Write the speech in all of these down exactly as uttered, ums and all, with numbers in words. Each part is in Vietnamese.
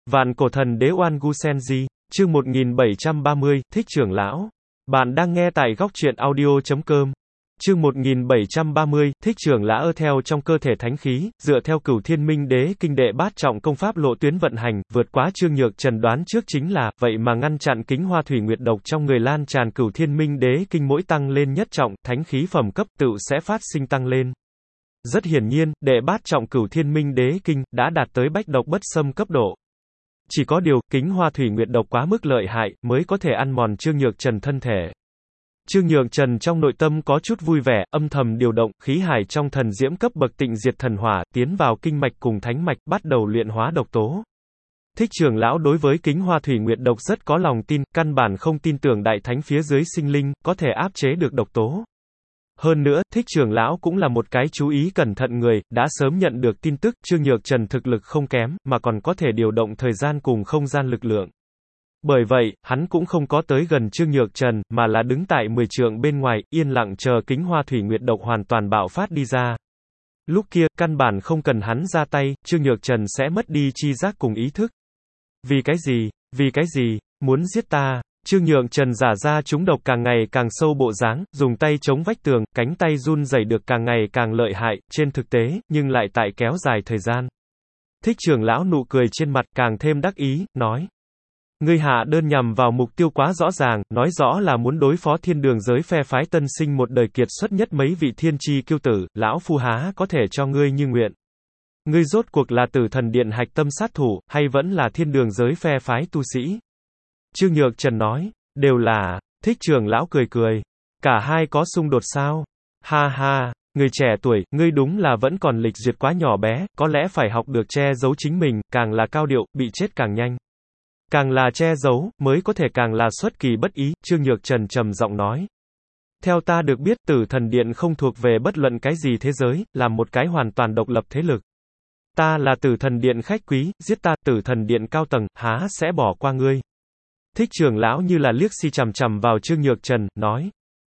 Vạn cổ thần đế Oan Gu Senji, chương một nghìn bảy trăm ba mươi, Thích trưởng lão. Bạn đang nghe tại góc truyện audio chấm com. Chương một nghìn bảy trăm ba mươi, Thích trưởng lão theo trong cơ thể thánh khí, dựa theo Cửu Thiên Minh Đế kinh đệ bát trọng công pháp lộ tuyến vận hành, vượt quá Trương Nhược Trần đoán trước chính là, vậy mà ngăn chặn Kính Hoa Thủy Nguyệt độc trong người lan tràn. Cửu Thiên Minh Đế kinh mỗi tăng lên nhất trọng, thánh khí phẩm cấp tự sẽ phát sinh tăng lên. Rất hiển nhiên, đệ bát trọng Cửu Thiên Minh Đế kinh đã đạt tới bách độc bất xâm cấp độ. Chỉ có điều, Kính Hoa Thủy Nguyệt độc quá mức lợi hại, mới có thể ăn mòn Trương Nhược Trần thân thể. Trương Nhược Trần trong nội tâm có chút vui vẻ, âm thầm điều động khí hải trong thần diễm cấp bậc tịnh diệt thần hỏa, tiến vào kinh mạch cùng thánh mạch, bắt đầu luyện hóa độc tố. Thích trưởng lão đối với Kính Hoa Thủy Nguyệt độc rất có lòng tin, căn bản không tin tưởng đại thánh phía dưới sinh linh có thể áp chế được độc tố. Hơn nữa, Thích trưởng lão cũng là một cái chú ý cẩn thận người, đã sớm nhận được tin tức Trương Nhược Trần thực lực không kém, mà còn có thể điều động thời gian cùng không gian lực lượng. Bởi vậy, hắn cũng không có tới gần Trương Nhược Trần, mà là đứng tại mười trượng bên ngoài, yên lặng chờ Kính Hoa Thủy Nguyệt độc hoàn toàn bạo phát đi ra. Lúc kia, căn bản không cần hắn ra tay, Trương Nhược Trần sẽ mất đi chi giác cùng ý thức. Vì cái gì? Vì cái gì? Muốn giết ta? Trương Nhược Trần giả ra chúng độc càng ngày càng sâu bộ dáng, dùng tay chống vách tường, cánh tay run rẩy được càng ngày càng lợi hại, trên thực tế, nhưng lại tại kéo dài thời gian. Thích trưởng lão nụ cười trên mặt càng thêm đắc ý, nói. Ngươi hạ đơn nhằm vào mục tiêu quá rõ ràng, nói rõ là muốn đối phó thiên đường giới phe phái tân sinh một đời kiệt xuất nhất mấy vị thiên chi kiêu tử, lão phu há có thể cho ngươi như nguyện. Ngươi rốt cuộc là Tử Thần Điện hạch tâm sát thủ, hay vẫn là thiên đường giới phe phái tu sĩ? Trương Nhược Trần nói, đều là. Thích trưởng lão cười cười. Cả hai có xung đột sao? Ha ha, người trẻ tuổi, ngươi đúng là vẫn còn lịch duyệt quá nhỏ bé, có lẽ phải học được che giấu chính mình, càng là cao điệu, bị chết càng nhanh. Càng là che giấu, mới có thể càng là xuất kỳ bất ý, Trương Nhược Trần trầm giọng nói. Theo ta được biết, Tử Thần Điện không thuộc về bất luận cái gì thế giới, là một cái hoàn toàn độc lập thế lực. Ta là Tử Thần Điện khách quý, giết ta, Tử Thần Điện cao tầng, há sẽ bỏ qua ngươi. Thích trưởng lão như là liếc xi chằm chằm vào Trương Nhược Trần, nói.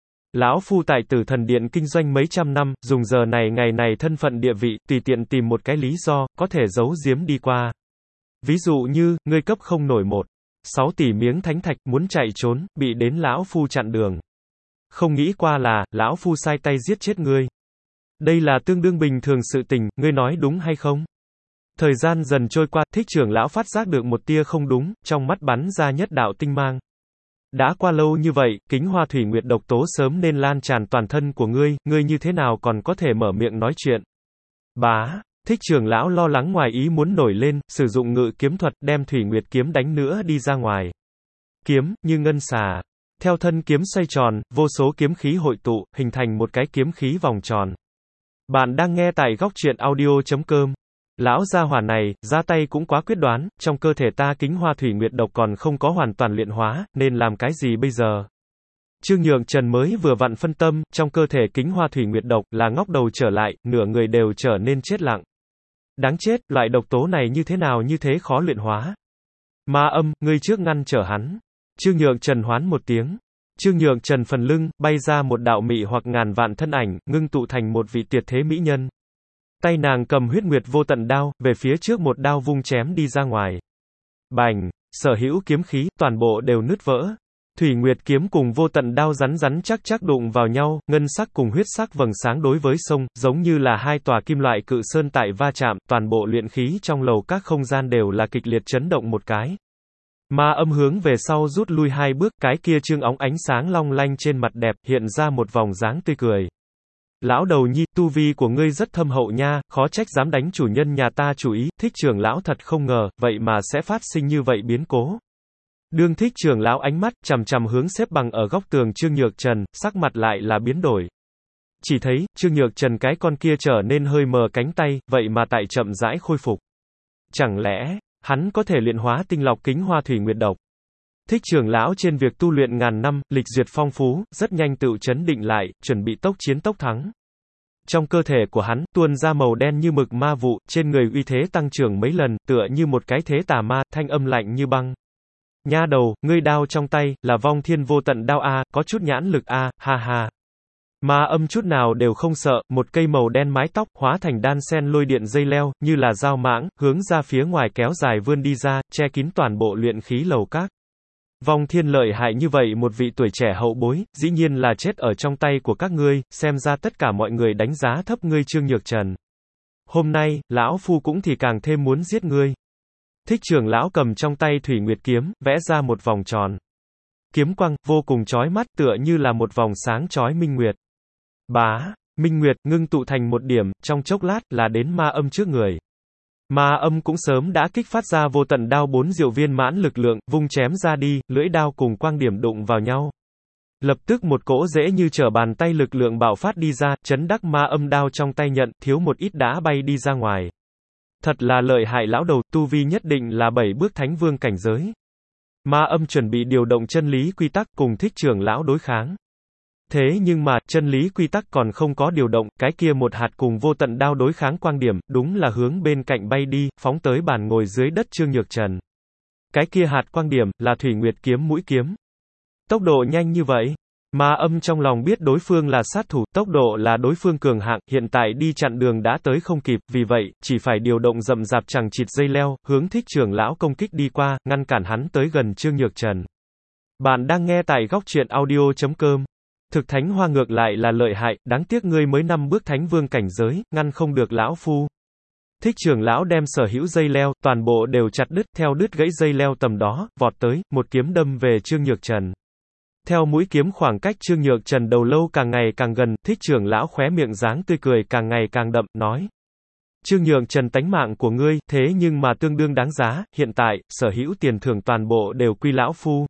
Lão phu tại Tử Thần Điện kinh doanh mấy trăm năm, dùng giờ này ngày này thân phận địa vị, tùy tiện tìm một cái lý do, có thể giấu giếm đi qua. Ví dụ như, ngươi cấp không nổi một, sáu tỷ miếng thánh thạch, muốn chạy trốn, bị đến lão phu chặn đường. Không nghĩ qua là, lão phu sai tay giết chết ngươi. Đây là tương đương bình thường sự tình, ngươi nói đúng hay không? Thời gian dần trôi qua, Thích trưởng lão phát giác được một tia không đúng, trong mắt bắn ra nhất đạo tinh mang. Đã qua lâu như vậy, Kính Hoa Thủy Nguyệt độc tố sớm nên lan tràn toàn thân của ngươi, ngươi như thế nào còn có thể mở miệng nói chuyện? Bá, Thích trưởng lão lo lắng ngoài ý muốn nổi lên, sử dụng ngự kiếm thuật, đem Thủy Nguyệt kiếm đánh nữa đi ra ngoài. Kiếm, như ngân xà. Theo thân kiếm xoay tròn, vô số kiếm khí hội tụ, hình thành một cái kiếm khí vòng tròn. Bạn đang nghe tại góc truyện audio chấm com. Lão gia hỏa này, ra tay cũng quá quyết đoán, trong cơ thể ta Kính Hoa Thủy Nguyệt độc còn không có hoàn toàn luyện hóa, nên làm cái gì bây giờ? Trương Nhược Trần mới vừa vặn phân tâm, trong cơ thể Kính Hoa Thủy Nguyệt độc là ngóc đầu trở lại, nửa người đều trở nên chết lặng. Đáng chết, loại độc tố này như thế nào như thế khó luyện hóa? Ma âm, ngươi trước ngăn trở hắn. Trương Nhược Trần hoán một tiếng. Trương Nhược Trần phần lưng, bay ra một đạo mị hoặc ngàn vạn thân ảnh, ngưng tụ thành một vị tuyệt thế mỹ nhân. Tay nàng cầm huyết nguyệt vô tận đao, về phía trước một đao vung chém đi ra ngoài. Bành, sở hữu kiếm khí, toàn bộ đều nứt vỡ. Thủy Nguyệt kiếm cùng vô tận đao rắn rắn chắc chắc đụng vào nhau, ngân sắc cùng huyết sắc vầng sáng đối với sông, giống như là hai tòa kim loại cự sơn tại va chạm, toàn bộ luyện khí trong lầu các không gian đều là kịch liệt chấn động một cái. Ma âm hướng về sau rút lui hai bước, cái kia trương óng ánh sáng long lanh trên mặt đẹp, hiện ra một vòng dáng tươi cười. Lão đầu nhi, tu vi của ngươi rất thâm hậu nha, khó trách dám đánh chủ nhân nhà ta chủ ý, Thích trưởng lão thật không ngờ, vậy mà sẽ phát sinh như vậy biến cố. Đương Thích trưởng lão ánh mắt, chằm chằm hướng xếp bằng ở góc tường Trương Nhược Trần, sắc mặt lại là biến đổi. Chỉ thấy, Trương Nhược Trần cái con kia trở nên hơi mờ cánh tay, vậy mà tại chậm rãi khôi phục. Chẳng lẽ, hắn có thể luyện hóa tinh lọc Kính Hoa Thủy Nguyệt độc? Thích trưởng lão trên việc tu luyện ngàn năm, lịch duyệt phong phú, rất nhanh tự chấn định lại, chuẩn bị tốc chiến tốc thắng. Trong cơ thể của hắn, tuôn ra màu đen như mực ma vụ, trên người uy thế tăng trưởng mấy lần, tựa như một cái thế tà ma, thanh âm lạnh như băng. Nha đầu, ngươi đao trong tay, là vong thiên vô tận đao a, có chút nhãn lực a, ha ha. Ma âm chút nào đều không sợ, một cây màu đen mái tóc, hóa thành đan sen lôi điện dây leo, như là dao mãng, hướng ra phía ngoài kéo dài vươn đi ra, che kín toàn bộ luyện khí lầu các. Vong Thiên lợi hại như vậy một vị tuổi trẻ hậu bối, dĩ nhiên là chết ở trong tay của các ngươi, xem ra tất cả mọi người đánh giá thấp ngươi Trương Nhược Trần. Hôm nay, lão phu cũng thì càng thêm muốn giết ngươi. Thích trưởng lão cầm trong tay Thủy Nguyệt kiếm, vẽ ra một vòng tròn. Kiếm quang, vô cùng chói mắt, tựa như là một vòng sáng chói minh nguyệt. Bá, minh nguyệt, ngưng tụ thành một điểm, trong chốc lát, là đến ma âm trước người. Ma âm cũng sớm đã kích phát ra vô tận đao bốn diệu viên mãn lực lượng, vung chém ra đi, lưỡi đao cùng quang điểm đụng vào nhau. Lập tức một cỗ dễ như trở bàn tay lực lượng bạo phát đi ra, chấn đắc ma âm đao trong tay nhận, thiếu một ít đã bay đi ra ngoài. Thật là lợi hại lão đầu, tu vi nhất định là bảy bước thánh vương cảnh giới. Ma âm chuẩn bị điều động chân lý quy tắc cùng thích trưởng lão đối kháng. Thế nhưng mà, chân lý quy tắc còn không có điều động, cái kia một hạt cùng vô tận đao đối kháng quang điểm, đúng là hướng bên cạnh bay đi, phóng tới bàn ngồi dưới đất Trương Nhược Trần. Cái kia hạt quang điểm, là Thủy Nguyệt kiếm mũi kiếm. Tốc độ nhanh như vậy. Ma âm trong lòng biết đối phương là sát thủ, tốc độ là đối phương cường hạng, hiện tại đi chặn đường đã tới không kịp, vì vậy, chỉ phải điều động rậm rạp chằng chịt dây leo, hướng thích trưởng lão công kích đi qua, ngăn cản hắn tới gần Trương Nhược Trần. Bạn đang nghe tại góc truyện audio chấm com. Thực thánh hoa ngược lại là lợi hại, đáng tiếc ngươi mới năm bước thánh vương cảnh giới, ngăn không được lão phu. Thích trưởng lão đem sở hữu dây leo, toàn bộ đều chặt đứt, theo đứt gãy dây leo tầm đó, vọt tới, một kiếm đâm về Trương Nhược Trần. Theo mũi kiếm khoảng cách Trương Nhược Trần đầu lâu càng ngày càng gần, thích trưởng lão khóe miệng dáng tươi cười càng ngày càng đậm, nói. Trương Nhược Trần tánh mạng của ngươi, thế nhưng mà tương đương đáng giá, hiện tại, sở hữu tiền thưởng toàn bộ đều quy lão phu.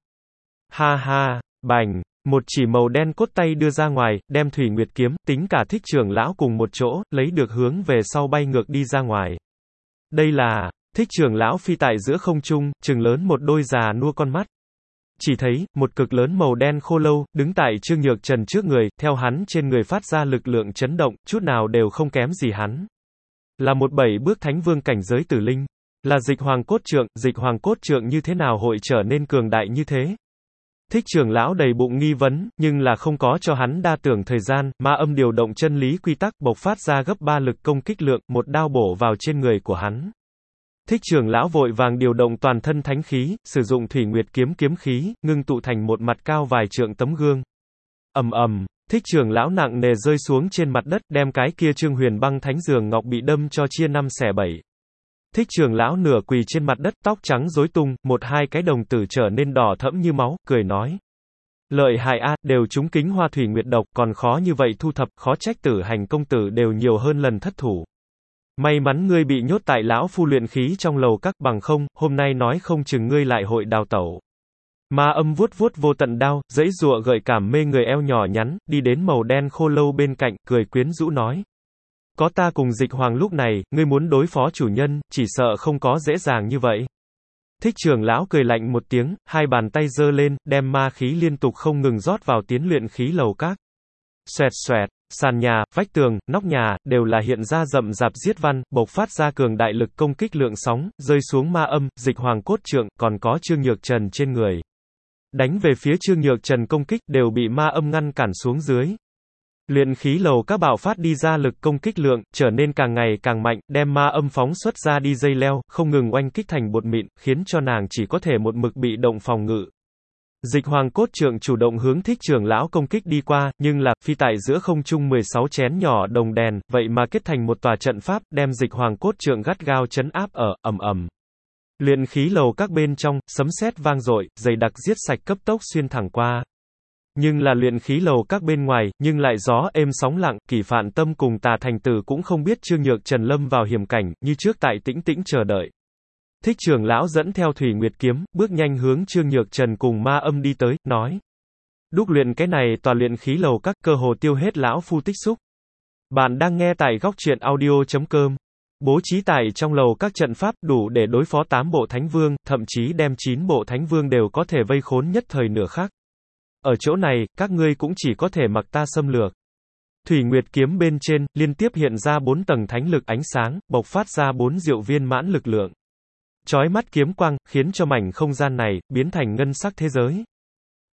Ha ha, bành. Một chỉ màu đen cốt tay đưa ra ngoài, đem Thủy Nguyệt kiếm, tính cả thích trưởng lão cùng một chỗ, lấy được hướng về sau bay ngược đi ra ngoài. Đây là, thích trưởng lão phi tại giữa không trung, trừng lớn một đôi già nua con mắt. Chỉ thấy, một cực lớn màu đen khô lâu, đứng tại Trương Nhược Trần trước người, theo hắn trên người phát ra lực lượng chấn động, chút nào đều không kém gì hắn. Là một bảy bước thánh vương cảnh giới tử linh. Là dịch hoàng cốt trượng, dịch hoàng cốt trượng như thế nào hội trở nên cường đại như thế? Thích trưởng lão đầy bụng nghi vấn, nhưng là không có cho hắn đa tưởng thời gian, ma âm điều động chân lý quy tắc, bộc phát ra gấp ba lực công kích lượng, một đao bổ vào trên người của hắn. Thích trưởng lão vội vàng điều động toàn thân thánh khí, sử dụng Thủy Nguyệt kiếm kiếm khí, ngưng tụ thành một mặt cao vài trượng tấm gương. Ầm ầm, thích trưởng lão nặng nề rơi xuống trên mặt đất, đem cái kia Trương Huyền băng thánh giường ngọc bị đâm cho chia năm xẻ bảy. Thích trưởng lão nửa quỳ trên mặt đất, tóc trắng rối tung, một hai cái đồng tử trở nên đỏ thẫm như máu, cười nói. Lợi hại a, đều trúng kính hoa thủy nguyệt độc, còn khó như vậy thu thập, khó trách Tử Hành công tử đều nhiều hơn lần thất thủ. May mắn ngươi bị nhốt tại lão phu luyện khí trong lầu các, bằng không, hôm nay nói không chừng ngươi lại hội đào tẩu. Ma âm vuốt vuốt vô tận đao, dãy giụa gợi cảm mê người eo nhỏ nhắn, đi đến màu đen khô lâu bên cạnh, cười quyến rũ nói. Có ta cùng dịch hoàng lúc này, ngươi muốn đối phó chủ nhân, chỉ sợ không có dễ dàng như vậy. Thích trưởng lão cười lạnh một tiếng, hai bàn tay giơ lên, đem ma khí liên tục không ngừng rót vào tiến luyện khí lầu các. Xoẹt xoẹt, sàn nhà, vách tường, nóc nhà, đều là hiện ra rậm rạp giết văn, bộc phát ra cường đại lực công kích lượng sóng, rơi xuống ma âm, dịch hoàng cốt trượng, còn có Trương Nhược Trần trên người. Đánh về phía Trương Nhược Trần công kích, đều bị ma âm ngăn cản xuống dưới. Luyện khí lầu các bạo phát đi ra lực công kích lượng, trở nên càng ngày càng mạnh, đem ma âm phóng xuất ra đi dây leo, không ngừng oanh kích thành bột mịn, khiến cho nàng chỉ có thể một mực bị động phòng ngự. Dịch hoàng cốt trượng chủ động hướng thích trưởng lão công kích đi qua, nhưng là, phi tại giữa không trung mười sáu chén nhỏ đồng đèn, vậy mà kết thành một tòa trận pháp, đem dịch hoàng cốt trượng gắt gao trấn áp ở, ầm ầm. Luyện khí lầu các bên trong, sấm sét vang dội, dày đặc giết sạch cấp tốc xuyên thẳng qua. Nhưng là luyện khí lầu các bên ngoài, nhưng lại gió êm sóng lặng, Kỷ Phạn Tâm cùng Tà Thành Tử cũng không biết Trương Nhược Trần lâm vào hiểm cảnh, như trước tại tĩnh tĩnh chờ đợi. Thích trưởng lão dẫn theo Thủy Nguyệt kiếm, bước nhanh hướng Trương Nhược Trần cùng ma âm đi tới, nói. Đúc luyện cái này tòa luyện khí lầu các, cơ hồ tiêu hết lão phu tích xúc. Bạn đang nghe tại góc truyện audio chấm com. Bố trí tại trong lầu các trận pháp đủ để đối phó tám bộ thánh vương, thậm chí đem chín bộ thánh vương đều có thể vây khốn nhất thời nửa khắc. Ở chỗ này, các ngươi cũng chỉ có thể mặc ta xâm lược. Thủy Nguyệt kiếm bên trên, liên tiếp hiện ra bốn tầng thánh lực ánh sáng, bộc phát ra bốn diệu viên mãn lực lượng. Chói mắt kiếm quang, khiến cho mảnh không gian này, biến thành ngân sắc thế giới.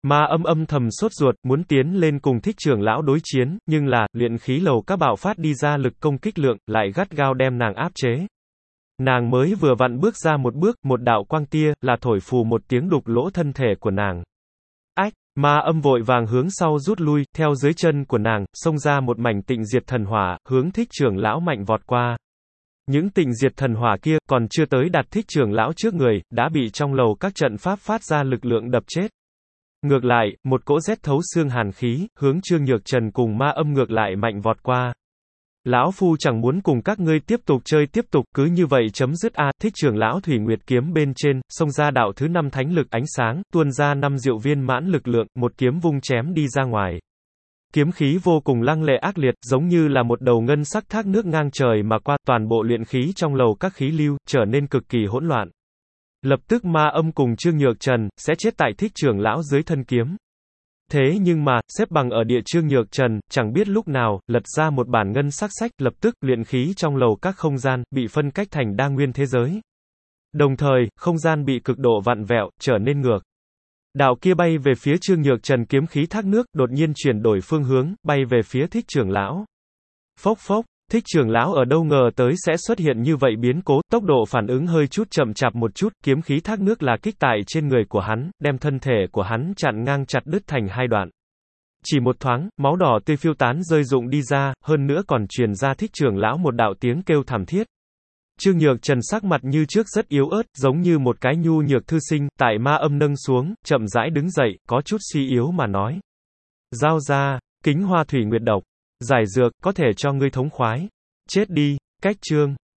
Ma Âm âm thầm sốt ruột, muốn tiến lên cùng Thích trưởng lão đối chiến, nhưng là, luyện khí lầu các bạo phát đi ra lực công kích lượng, lại gắt gao đem nàng áp chế. Nàng mới vừa vặn bước ra một bước, một đạo quang tia, là thổi phù một tiếng đục lỗ thân thể của nàng. Ách, Ma Âm vội vàng hướng sau rút lui, theo dưới chân của nàng, xông ra một mảnh tịnh diệt thần hỏa, hướng Thích trưởng lão mạnh vọt qua. Những tịnh diệt thần hỏa kia, còn chưa tới đạt Thích trưởng lão trước người, đã bị trong lầu các trận pháp phát ra lực lượng đập chết. Ngược lại, một cỗ rét thấu xương hàn khí, hướng Trương Nhược Trần cùng Ma Âm ngược lại mạnh vọt qua. Lão phu chẳng muốn cùng các ngươi tiếp tục chơi tiếp tục, cứ như vậy chấm dứt a. Thích trưởng lão Thủy Nguyệt kiếm bên trên, xông ra đạo thứ năm thánh lực ánh sáng, tuôn ra năm diệu viên mãn lực lượng, một kiếm vung chém đi ra ngoài. Kiếm khí vô cùng lăng lệ ác liệt, giống như là một đầu ngân sắc thác nước ngang trời mà qua, toàn bộ luyện khí trong lầu các khí lưu, trở nên cực kỳ hỗn loạn. Lập tức Ma Âm cùng Trương Nhược Trần, sẽ chết tại Thích trưởng lão dưới thân kiếm. Thế nhưng mà, xếp bằng ở địa Trương Nhược Trần, chẳng biết lúc nào, lật ra một bản ngân sắc sách, lập tức, luyện khí trong lầu các không gian, bị phân cách thành đa nguyên thế giới. Đồng thời, không gian bị cực độ vặn vẹo, trở nên ngược. Đạo kia bay về phía Trương Nhược Trần kiếm khí thác nước, đột nhiên chuyển đổi phương hướng, bay về phía Thích trưởng lão. Phốc phốc. Thích trưởng lão ở đâu ngờ tới sẽ xuất hiện như vậy biến cố, tốc độ phản ứng hơi chút chậm chạp một chút, kiếm khí thác nước là kích tại trên người của hắn, đem thân thể của hắn chặn ngang chặt đứt thành hai đoạn. Chỉ một thoáng, máu đỏ tươi phiêu tán rơi rụng đi ra, hơn nữa còn truyền ra Thích trưởng lão một đạo tiếng kêu thảm thiết. Trương Nhược Trần sắc mặt như trước rất yếu ớt, giống như một cái nhu nhược thư sinh, tại Ma Âm nâng xuống, chậm rãi đứng dậy, có chút suy yếu mà nói. Giao ra, Kính Hoa Thủy Nguyệt độc. Giải dược, có thể cho ngươi thống khoái. Chết đi, cách chương.